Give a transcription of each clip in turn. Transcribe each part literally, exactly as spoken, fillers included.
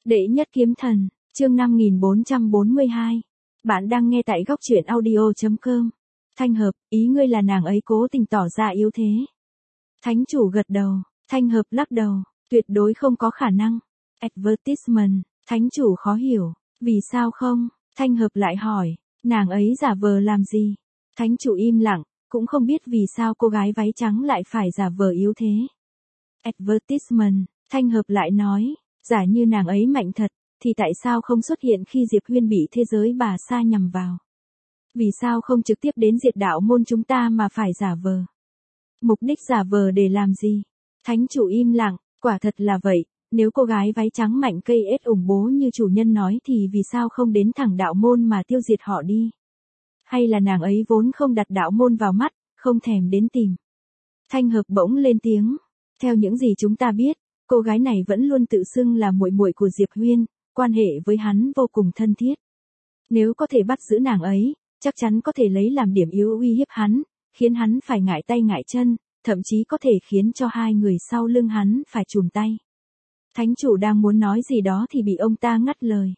Đệ nhất kiếm thần, chương năm nghìn bốn trăm bốn mươi hai. Bạn đang nghe tại góc truyện audio chấm com. Thanh Hợp, ý ngươi là nàng ấy cố tình tỏ ra yếu thế. Thánh chủ gật đầu, Thanh Hợp lắc đầu, tuyệt đối không có khả năng. Advertisement, thánh chủ khó hiểu, vì sao không? Thanh Hợp lại hỏi, nàng ấy giả vờ làm gì? Thánh chủ im lặng, cũng không biết vì sao cô gái váy trắng lại phải giả vờ yếu thế. Advertisement, Thanh Hợp lại nói, giả như nàng ấy mạnh thật, thì tại sao không xuất hiện khi Diệp Huyên bị thế giới bà sa nhằm vào? Vì sao không trực tiếp đến diệt đạo môn chúng ta mà phải giả vờ? Mục đích giả vờ để làm gì? Thánh chủ im lặng, quả thật là vậy, nếu cô gái váy trắng mạnh cây ết ủng bố như chủ nhân nói thì vì sao không đến thẳng đạo môn mà tiêu diệt họ đi? Hay là nàng ấy vốn không đặt đạo môn vào mắt, không thèm đến tìm? Thanh Hợp bỗng lên tiếng, theo những gì chúng ta biết, cô gái này vẫn luôn tự xưng là muội muội của Diệp Huyên, quan hệ với hắn vô cùng thân thiết. Nếu có thể bắt giữ nàng ấy, chắc chắn có thể lấy làm điểm yếu uy hiếp hắn, khiến hắn phải ngại tay ngại chân, thậm chí có thể khiến cho hai người sau lưng hắn phải chùn tay. Thánh chủ đang muốn nói gì đó thì bị ông ta ngắt lời.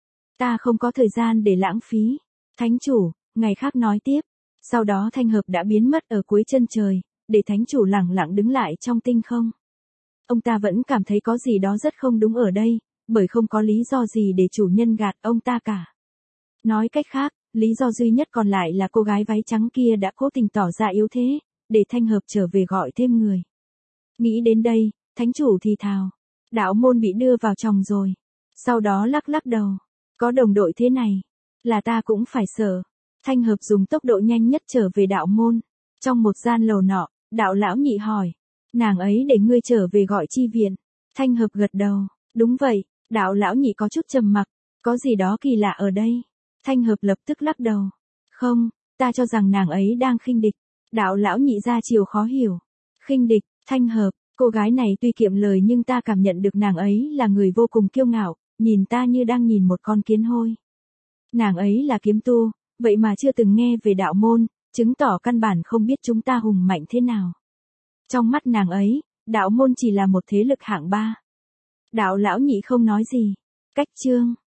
Ta không có thời gian để lãng phí. Thánh chủ, ngày khác nói tiếp. Sau đó Thanh Hợp đã biến mất ở cuối chân trời, để thánh chủ lẳng lặng đứng lại trong tinh không. Ông ta vẫn cảm thấy có gì đó rất không đúng ở đây, bởi không có lý do gì để chủ nhân gạt ông ta cả. Nói cách khác, lý do duy nhất còn lại là cô gái váy trắng kia đã cố tình tỏ ra yếu thế, để Thanh Hợp trở về gọi thêm người. Nghĩ đến đây, thánh chủ thì thào, đạo môn bị đưa vào chòng rồi. Sau đó lắc lắc đầu, có đồng đội thế này, là ta cũng phải sợ. Thanh Hợp dùng tốc độ nhanh nhất trở về đạo môn. Trong một gian lầu nọ, đạo lão nhị hỏi, nàng ấy để ngươi trở về gọi chi viện. Thanh Hợp gật đầu, đúng vậy. Đạo lão nhị có chút trầm mặc, có gì đó kỳ lạ ở đây. Thanh Hợp lập tức lắc đầu, không, ta cho rằng nàng ấy đang khinh địch. Đạo lão nhị ra chiều khó hiểu, khinh địch. Thanh Hợp, cô gái này tuy kiệm lời nhưng ta cảm nhận được nàng ấy là người vô cùng kiêu ngạo, nhìn ta như đang nhìn một con kiến hôi. Nàng ấy là kiếm tu, vậy mà chưa từng nghe về đạo môn, chứng tỏ căn bản không biết chúng ta hùng mạnh thế nào. Trong mắt nàng ấy, đạo môn chỉ là một thế lực hạng ba. Đạo lão nhị không nói gì. Cách chương.